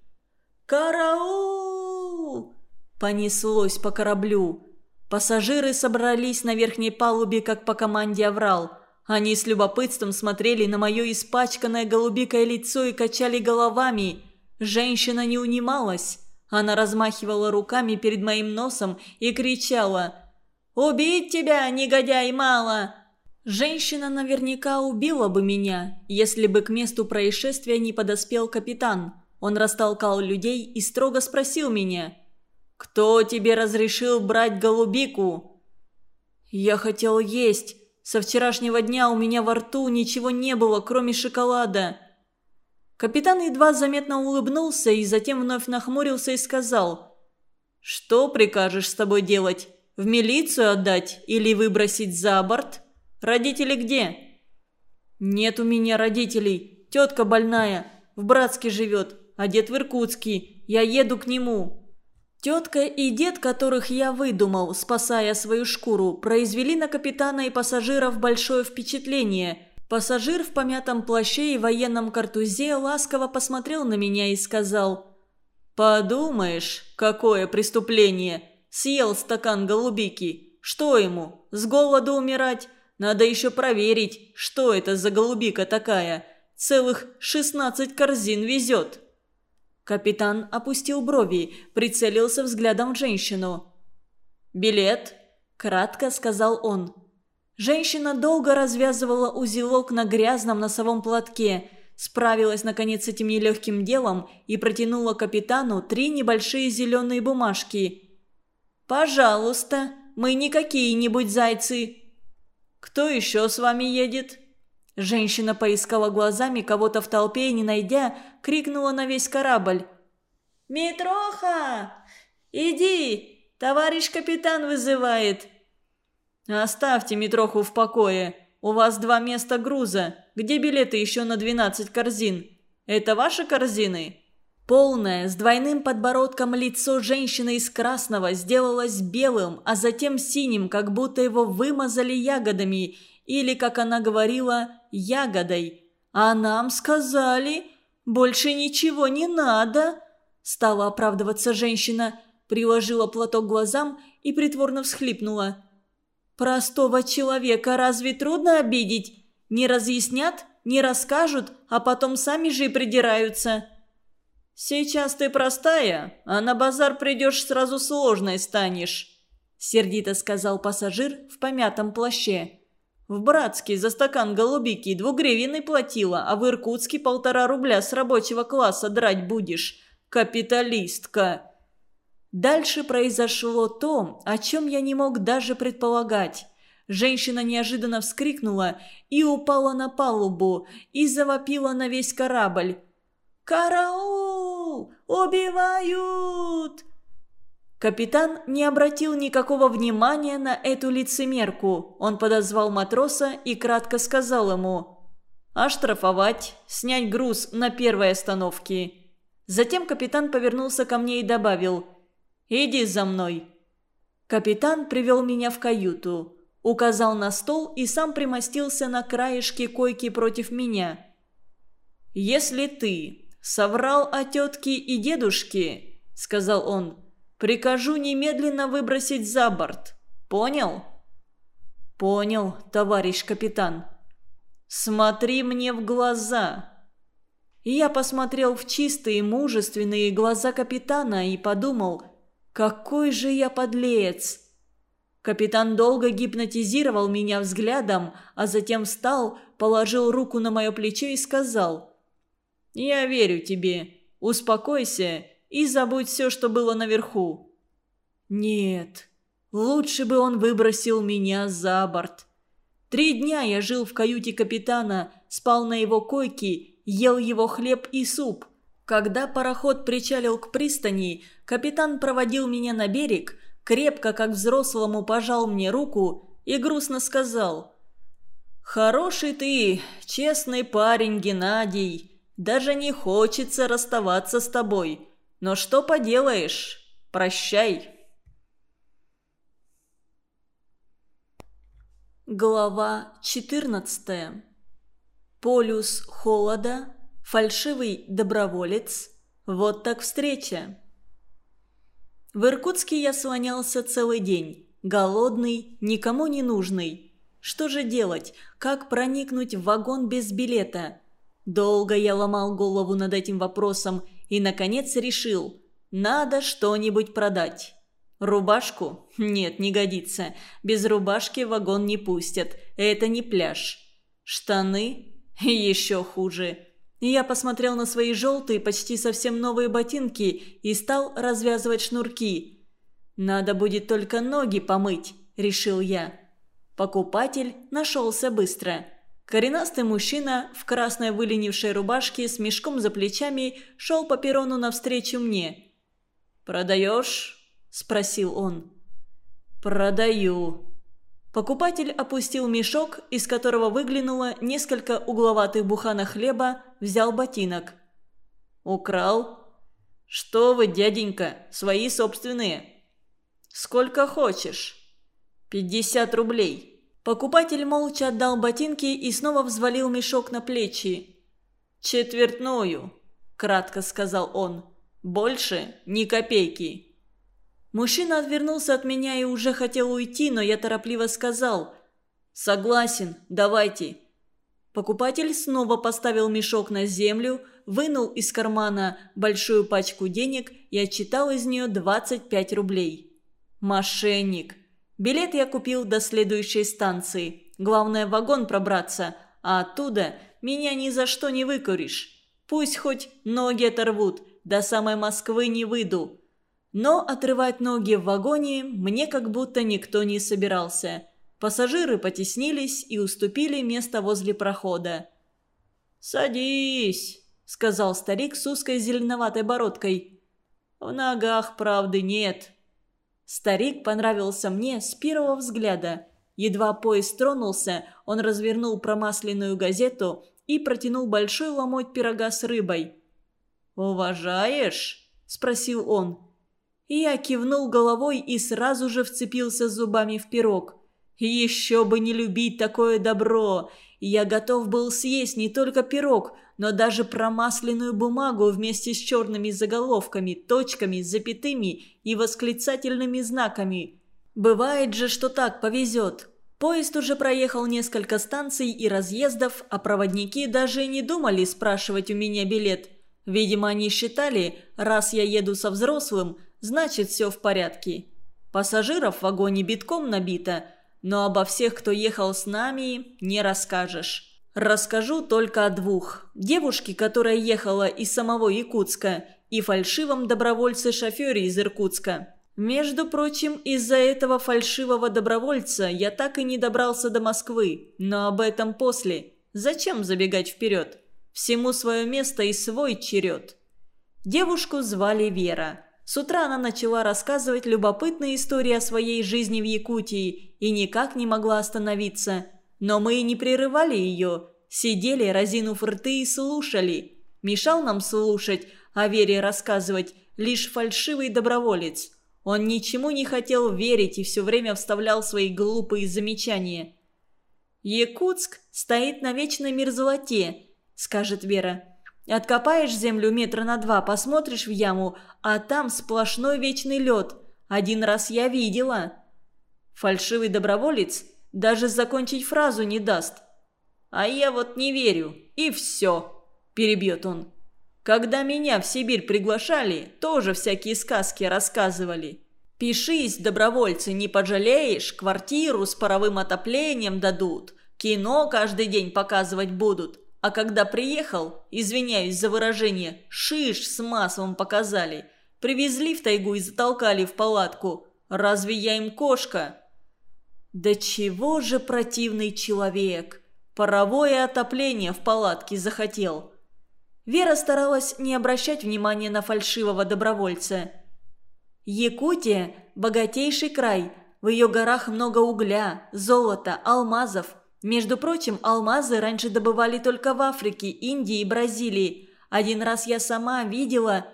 «Караул!» понеслось по кораблю. Пассажиры собрались на верхней палубе, как по команде «Аврал». Они с любопытством смотрели на мое испачканное голубикой лицо и качали головами. Женщина не унималась. Она размахивала руками перед моим носом и кричала: «Убить тебя, негодяй, мало!» Женщина наверняка убила бы меня, если бы к месту происшествия не подоспел капитан. Он растолкал людей и строго спросил меня: «Кто тебе разрешил брать голубику?» «Я хотел есть. Со вчерашнего дня у меня во рту ничего не было, кроме шоколада». Капитан едва заметно улыбнулся и затем вновь нахмурился и сказал: «Что прикажешь с тобой делать? В милицию отдать или выбросить за борт? Родители где?» «Нет у меня родителей. Тетка больная. В Братске живет, а дед в Иркутске. Я еду к нему». Тетка и дед, которых я выдумал, спасая свою шкуру, произвели на капитана и пассажиров большое впечатление. Пассажир в помятом плаще и военном картузе ласково посмотрел на меня и сказал: «Подумаешь, какое преступление! Съел стакан голубики. Что ему, с голоду умирать? Надо еще проверить, что это за голубика такая. Целых шестнадцать корзин везет». Капитан опустил брови, прицелился взглядом в женщину. «Билет?» – кратко сказал он. Женщина долго развязывала узелок на грязном носовом платке, справилась наконец с этим нелегким делом и протянула капитану три небольшие зеленые бумажки. «Пожалуйста, мы не какие-нибудь зайцы». «Кто еще с вами едет?» Женщина поискала глазами кого-то в толпе и, не найдя, крикнула на весь корабль: «Митроха! Иди! Товарищ капитан вызывает!» «Оставьте Митроху в покое. У вас два места груза. Где билеты еще на двенадцать корзин? Это ваши корзины?» Полное, с двойным подбородком лицо женщины из красного сделалось белым, а затем синим, как будто его вымазали ягодами, или, как она говорила, ягодой. «А нам сказали, больше ничего не надо!» Стала оправдываться женщина, приложила платок к глазам и притворно всхлипнула. «Простого человека разве трудно обидеть? Не разъяснят, не расскажут, а потом сами же и придираются». «Сейчас ты простая, а на базар придешь, сразу сложной станешь», — сердито сказал пассажир в помятом плаще. В Братске за стакан голубики двугривенный платила, а в Иркутске полтора рубля с рабочего класса драть будешь. Капиталистка!» Дальше произошло то, о чем я не мог даже предполагать. Женщина неожиданно вскрикнула и упала на палубу, и завопила на весь корабль: «Караул! Убивают!» Капитан не обратил никакого внимания на эту лицемерку. Он подозвал матроса и кратко сказал ему: «Оштрафовать, снять груз на первой остановке». Затем капитан повернулся ко мне и добавил: «Иди за мной». Капитан привел меня в каюту, указал на стол и сам примостился на краешке койки против меня. «Если ты соврал о тетке и дедушке, — сказал он, — прикажу немедленно выбросить за борт. Понял?» «Понял, товарищ капитан». «Смотри мне в глаза». И я посмотрел в чистые, мужественные глаза капитана и подумал: какой же я подлец! Капитан долго гипнотизировал меня взглядом, а затем встал, положил руку на мое плечо и сказал: «Я верю тебе. Успокойся и забудь все, что было наверху». Нет, лучше бы он выбросил меня за борт. Три дня я жил в каюте капитана, спал на его койке, ел его хлеб и суп. Когда пароход причалил к пристани, капитан проводил меня на берег, крепко, как взрослому, пожал мне руку и грустно сказал: «Хороший ты, честный парень, Геннадий. Даже не хочется расставаться с тобой. Но что поделаешь? Прощай». Глава четырнадцатая. Полюс холода, фальшивый доброволец. Вот так встреча. В Иркутске я слонялся целый день. Голодный, никому не нужный. Что же делать? Как проникнуть в вагон без билета? Долго я ломал голову над этим вопросом и, наконец, решил: надо что-нибудь продать. Рубашку? Нет, не годится. Без рубашки в вагон не пустят. Это не пляж. Штаны? Еще хуже. Я посмотрел на свои желтые, почти совсем новые ботинки и стал развязывать шнурки. «Надо будет только ноги помыть», – решил я. Покупатель нашелся быстро. Коренастый мужчина в красной выленившей рубашке с мешком за плечами шел по перрону навстречу мне. «Продаешь?» – спросил он. «Продаю». Покупатель опустил мешок, из которого выглянуло несколько угловатых буханок хлеба, взял ботинок. «Украл?» «Что вы, дяденька, свои собственные». «Сколько хочешь?» «Пятьдесят рублей». Покупатель молча отдал ботинки и снова взвалил мешок на плечи. «Четвертную», – кратко сказал он. «Больше ни копейки». Мужчина отвернулся от меня и уже хотел уйти, но я торопливо сказал: «Согласен, давайте». Покупатель снова поставил мешок на землю, вынул из кармана большую пачку денег и отчитал из нее двадцать пять рублей. Мошенник. Билет я купил до следующей станции. Главное, в вагон пробраться, а оттуда меня ни за что не выкуришь. Пусть хоть ноги оторвут, до самой Москвы не выйду. Но отрывать ноги в вагоне мне как будто никто не собирался. Пассажиры потеснились и уступили место возле прохода. «Садись», — сказал старик с узкой зеленоватой бородкой. «В ногах правды нет». Старик понравился мне с первого взгляда. Едва поезд тронулся, он развернул промасленную газету и протянул большой ломоть пирога с рыбой. «Уважаешь?» – спросил он. И я кивнул головой и сразу же вцепился зубами в пирог. Еще бы не любить такое добро! Я готов был съесть не только пирог, но даже промасленную бумагу вместе с черными заголовками, точками, запятыми и восклицательными знаками. Бывает же, что так повезет. Поезд уже проехал несколько станций и разъездов, а проводники даже не думали спрашивать у меня билет. Видимо, они считали, раз я еду со взрослым, значит все в порядке. Пассажиров в вагоне битком набито. но обо всех, кто ехал с нами, не расскажешь. Расскажу только о двух. Девушке, которая ехала из самого Якутска, и фальшивом добровольце-шофере из Иркутска. Между прочим, из-за этого фальшивого добровольца я так и не добрался до Москвы, но об этом после. Зачем забегать вперед? Всему свое место и свой черед. Девушку звали Вера. С утра она начала рассказывать любопытные истории о своей жизни в Якутии и никак не могла остановиться. Но мы и не прерывали ее, сидели, разинув рты, и слушали. Мешал нам слушать, о Вере рассказывать лишь фальшивый доброволец. Он ничему не хотел верить и все время вставлял свои глупые замечания. «Якутск стоит на вечной мерзлоте», — скажет Вера. «Откопаешь землю метра на два, посмотришь в яму, а там сплошной вечный лед. Один раз я видела». Фальшивый доброволец даже закончить фразу не даст. «А я вот не верю, и все», – перебьет он. «Когда меня в Сибирь приглашали, тоже всякие сказки рассказывали. Пишись, добровольцы, не пожалеешь, квартиру с паровым отоплением дадут, кино каждый день показывать будут. А когда приехал, извиняюсь за выражение, шиш с маслом показали. Привезли в тайгу и затолкали в палатку. Разве я им кошка?» Да чего же противный человек! Паровое отопление в палатке захотел. Вера старалась не обращать внимания на фальшивого добровольца. Якутия – богатейший край. В ее горах много угля, золота, алмазов. Между прочим, алмазы раньше добывали только в Африке, Индии и Бразилии. Один раз я сама видела...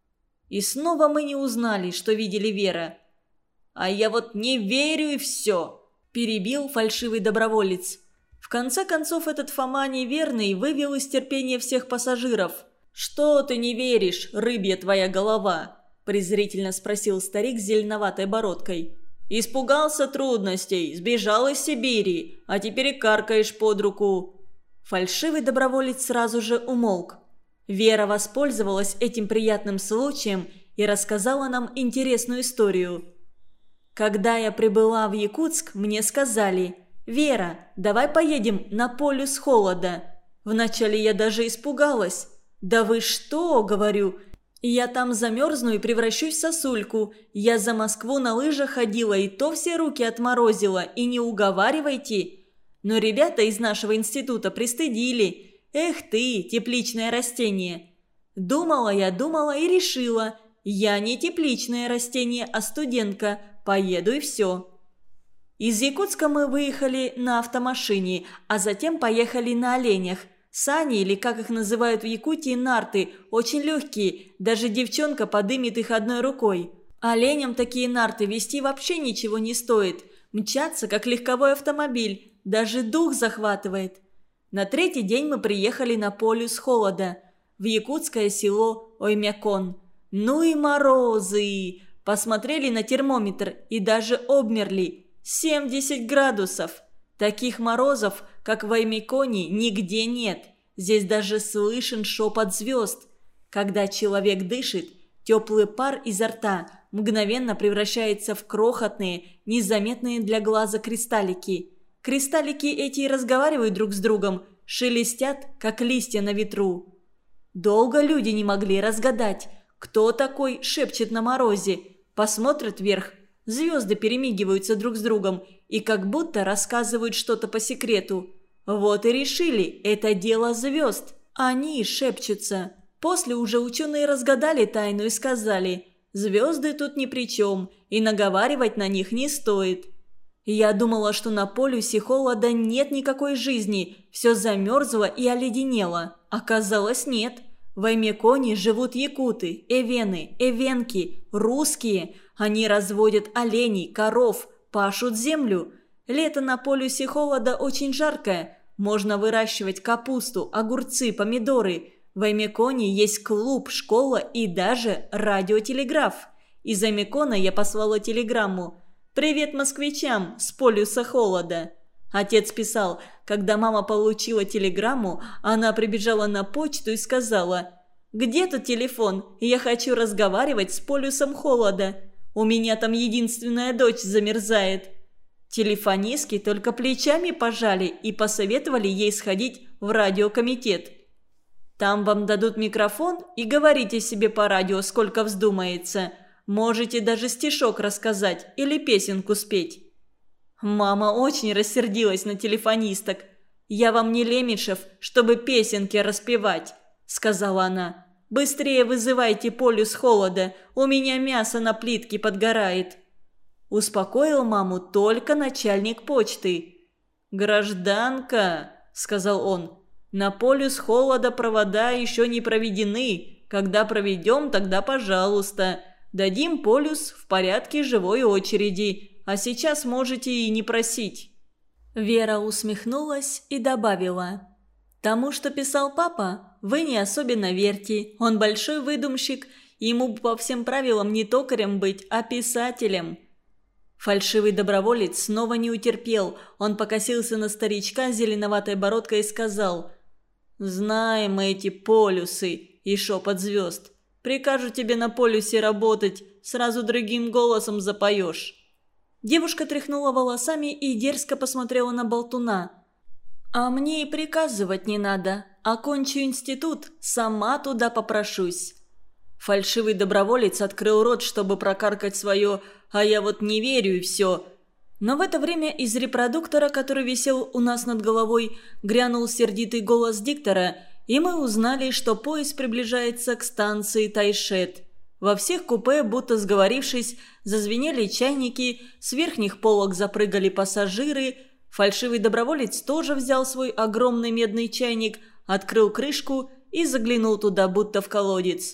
И снова мы не узнали, что видели Вера. «А я вот не верю и все», – перебил фальшивый доброволец. В конце концов, этот Фома неверный вывел из терпения всех пассажиров. «Что ты не веришь, рыбья твоя голова?» – презрительно спросил старик с зеленоватой бородкой. «Испугался трудностей, сбежал из Сибири, а теперь и каркаешь под руку». Фальшивый доброволец сразу же умолк. Вера воспользовалась этим приятным случаем и рассказала нам интересную историю. Когда я прибыла в Якутск, мне сказали: «Вера, давай поедем на полюс холода». Вначале я даже испугалась. «Да вы что?» – говорю. «Я там замерзну и превращусь в сосульку. Я за Москву на лыжах ходила, и то все руки отморозила, и не уговаривайте». Но ребята из нашего института пристыдили. «Эх ты, тепличное растение!» Думала я, думала и решила. Я не тепличное растение, а студентка. Поеду и все. Из Якутска мы выехали на автомашине, а затем поехали на оленях. Сани, или как их называют в Якутии, нарты, очень легкие, даже девчонка подымет их одной рукой. Оленям такие нарты вести вообще ничего не стоит. Мчаться, как легковой автомобиль, даже дух захватывает. На третий день мы приехали на полюс холода, в якутское село Оймякон. Ну и морозы! Посмотрели на термометр и даже обмерли. семьдесят градусов. Таких морозов, как в Оймяконе, нигде нет. Здесь даже слышен шепот звезд. Когда человек дышит, теплый пар изо рта мгновенно превращается в крохотные, незаметные для глаза кристаллики. Кристаллики эти разговаривают друг с другом, шелестят, как листья на ветру. Долго люди не могли разгадать, кто такой шепчет на морозе. Посмотрят вверх, звезды перемигиваются друг с другом и как будто рассказывают что-то по секрету. Вот и решили, это дело звезд. Они шепчутся. После уже ученые разгадали тайну и сказали: звезды тут ни при чем, и наговаривать на них не стоит. Я думала, что на полюсе холода нет никакой жизни, все замерзло и оледенело. Оказалось, нет. В Оймяконе живут якуты, эвены, эвенки, русские. Они разводят оленей, коров, пашут землю. Лето на полюсе холода очень жаркое. Можно выращивать капусту, огурцы, помидоры. В Оймяконе есть клуб, школа и даже радиотелеграф. Из Оймякона я послала телеграмму: «Привет москвичам с полюса холода». Отец писал: когда мама получила телеграмму, она прибежала на почту и сказала: «Где тут телефон? Я хочу разговаривать с полюсом холода. У меня там единственная дочь замерзает». Телефонистки только плечами пожали и посоветовали ей сходить в радиокомитет. Там вам дадут микрофон и говорите себе по радио, сколько вздумается. Можете даже стишок рассказать или песенку спеть. Мама очень рассердилась на телефонисток. «Я вам не Лемешев, чтобы песенки распевать», – сказала она. «Быстрее вызывайте полюс холода, у меня мясо на плитке подгорает». Успокоил маму только начальник почты. «Гражданка», – сказал он, – «на полюс холода провода еще не проведены. Когда проведем, тогда пожалуйста. Дадим полюс в порядке живой очереди, а сейчас можете и не просить». Вера усмехнулась и добавила: «Тому, что писал папа, вы не особенно верьте. Он большой выдумщик, ему бы по всем правилам не токарем быть, а писателем». Фальшивый доброволец снова не утерпел. Он покосился на старичка с зеленоватой бородкой и сказал: «Знаем мы эти полюсы и шепот звезд. Прикажу тебе на полюсе работать, сразу другим голосом запоешь». Девушка тряхнула волосами и дерзко посмотрела на болтуна. «А мне и приказывать не надо. Окончу институт, сама туда попрошусь». Фальшивый доброволец открыл рот, чтобы прокаркать свое «а я вот не верю» и все. Но в это время из репродуктора, который висел у нас над головой, грянул сердитый голос диктора, и мы узнали, что поезд приближается к станции Тайшет. Во всех купе, будто сговорившись, зазвенели чайники, с верхних полок запрыгали пассажиры. Фальшивый доброволец тоже взял свой огромный медный чайник, открыл крышку и заглянул туда, будто в колодец.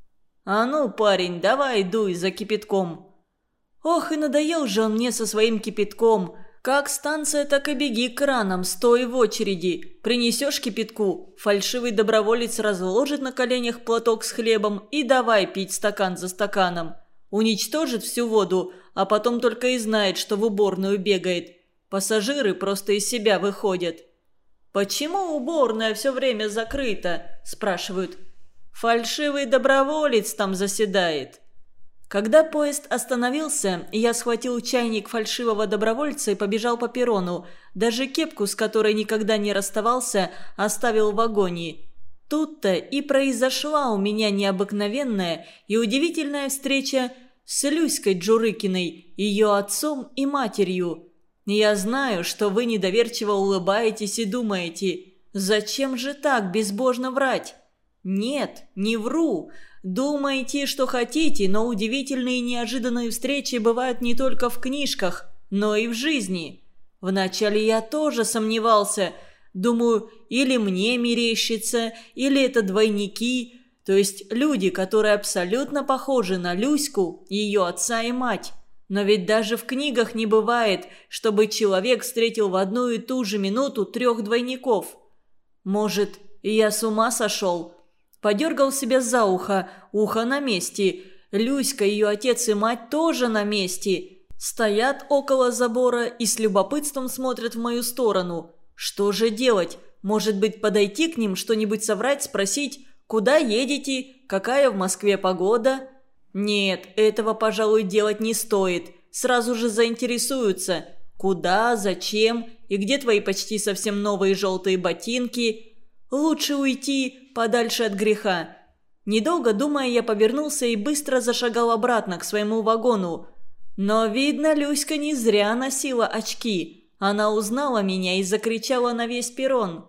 «А ну, парень, давай дуй за кипятком». Ох, и надоел же он мне со своим кипятком. Как станция, так и беги к кранам, стой в очереди. Принесешь кипятку, фальшивый доброволец разложит на коленях платок с хлебом и давай пить стакан за стаканом. Уничтожит всю воду, а потом только и знает, что в уборную бегает. Пассажиры просто из себя выходят. «Почему уборная все время закрыта?» – спрашивают. «Фальшивый доброволец там заседает». Когда поезд остановился, я схватил чайник фальшивого добровольца и побежал по перрону. Даже кепку, с которой никогда не расставался, оставил в вагоне. Тут-то и произошла у меня необыкновенная и удивительная встреча с Люськой Джурыкиной, ее отцом и матерью. Я знаю, что вы недоверчиво улыбаетесь и думаете: «Зачем же так безбожно врать?» Нет, не вру. Думаете, что хотите, но удивительные и неожиданные встречи бывают не только в книжках, но и в жизни. Вначале я тоже сомневался. Думаю, или мне мерещится, или это двойники, то есть люди, которые абсолютно похожи на Люську, ее отца и мать. Но ведь даже в книгах не бывает, чтобы человек встретил в одну и ту же минуту трех двойников. Может, я с ума сошел? Подергал себя за ухо, ухо на месте. Люська, ее отец и мать тоже на месте. Стоят около забора и с любопытством смотрят в мою сторону. Что же делать? Может быть, подойти к ним, что-нибудь соврать, спросить, куда едете, какая в Москве погода? Нет, этого, пожалуй, делать не стоит. Сразу же заинтересуются. Куда, зачем и где твои почти совсем новые желтые ботинки? Лучше уйти подальше от греха. Недолго думая, я повернулся и быстро зашагал обратно к своему вагону. Но, видно, Люська не зря носила очки. Она узнала меня и закричала на весь перрон: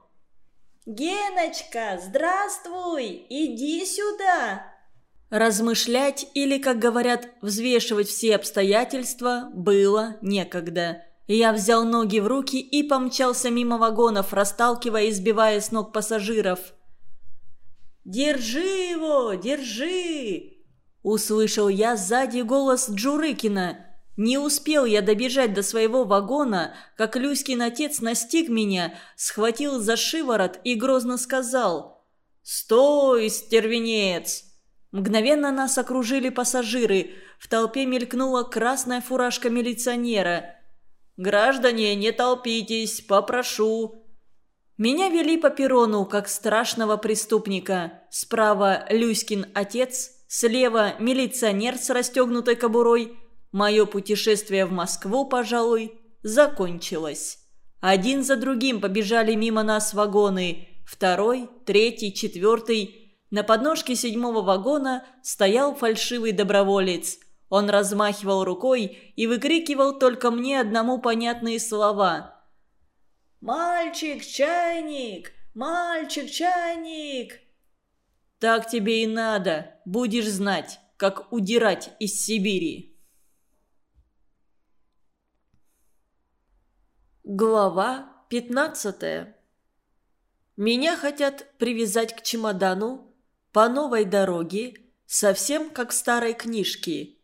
«Геночка, здравствуй! Иди сюда!» Размышлять или, как говорят, взвешивать все обстоятельства было некогда. Я взял ноги в руки и помчался мимо вагонов, расталкивая и сбивая с ног пассажиров. «Держи его, держи!» Услышал я сзади голос Джурыкина. Не успел я добежать до своего вагона, как Люськин отец настиг меня, схватил за шиворот и грозно сказал: «Стой, стервенец!» Мгновенно нас окружили пассажиры. В толпе мелькнула красная фуражка милиционера. «Граждане, не толпитесь, попрошу». Меня вели по перрону, как страшного преступника. Справа Люськин отец, слева милиционер с расстегнутой кобурой. Мое путешествие в Москву, пожалуй, закончилась. Один за другим побежали мимо нас вагоны. Второй, третий, четвертый. На подножке седьмого вагона стоял фальшивый доброволец. Он размахивал рукой и выкрикивал только мне одному понятные слова. «Мальчик-чайник! Мальчик-чайник!» Так тебе и надо, будешь знать, как удирать из Сибири. Глава пятнадцатая. Меня хотят привязать к чемодану по новой дороге, совсем как в старой книжке.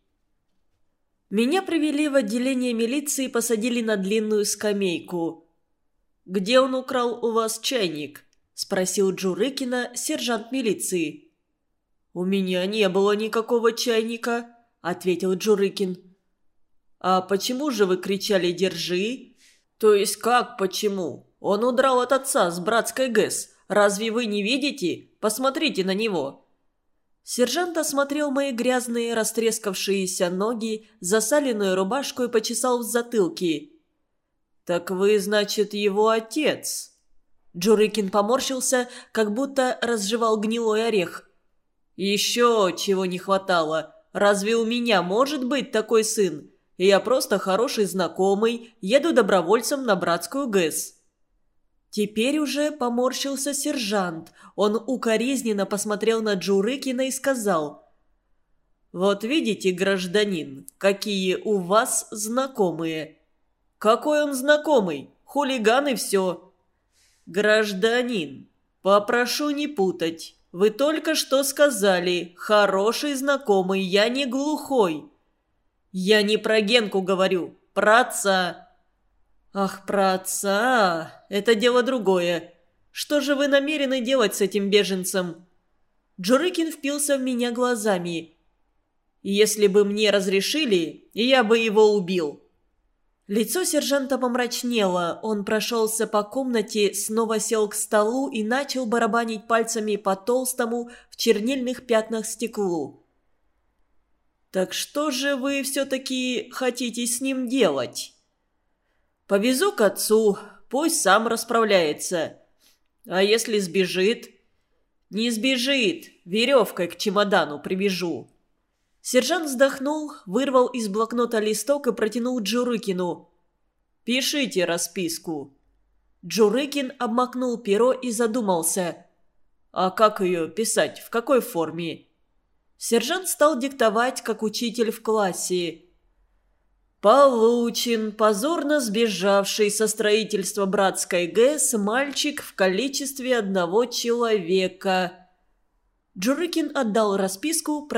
Меня привели в отделение милиции и посадили на длинную скамейку. «Где он украл у вас чайник?» – спросил Джурыкина сержант милиции. «У меня не было никакого чайника», – ответил Джурыкин. «А почему же вы кричали «держи»?» «То есть как почему? Он удрал от отца с братской ГЭС. Разве вы не видите? Посмотрите на него». Сержант осмотрел мои грязные, растрескавшиеся ноги, засаленную рубашку и почесал в затылке. «Так вы, значит, его отец?» Джурыкин поморщился, как будто разжевал гнилой орех. «Еще чего не хватало. Разве у меня может быть такой сын? Я просто хороший знакомый, еду добровольцем на братскую ГЭС». Теперь уже поморщился сержант. Он укоризненно посмотрел на Джурыкина и сказал: «Вот видите, гражданин, какие у вас знакомые». «Какой он знакомый? Хулиган и все». «Гражданин, попрошу не путать. Вы только что сказали: хороший знакомый, я не глухой». «Я не про Генку говорю, про отца». «Ах, про отца, это дело другое. Что же вы намерены делать с этим беженцем?» Джурыкин впился в меня глазами. «Если бы мне разрешили, я бы его убил». Лицо сержанта помрачнело. Он прошелся по комнате, снова сел к столу и начал барабанить пальцами по толстому в чернильных пятнах стеклу. «Так что же вы все-таки хотите с ним делать?» «Повезу к отцу, пусть сам расправляется. А если сбежит?» «Не сбежит, веревкой к чемодану привяжу». Сержант вздохнул, вырвал из блокнота листок и протянул Джурыкину. «Пишите расписку». Джурыкин обмакнул перо и задумался. «А как ее писать, в какой форме?» Сержант стал диктовать, как учитель в классе. «Получен позорно сбежавший со строительства братской ГЭС мальчик в количестве одного человека». Джурыкин отдал расписку,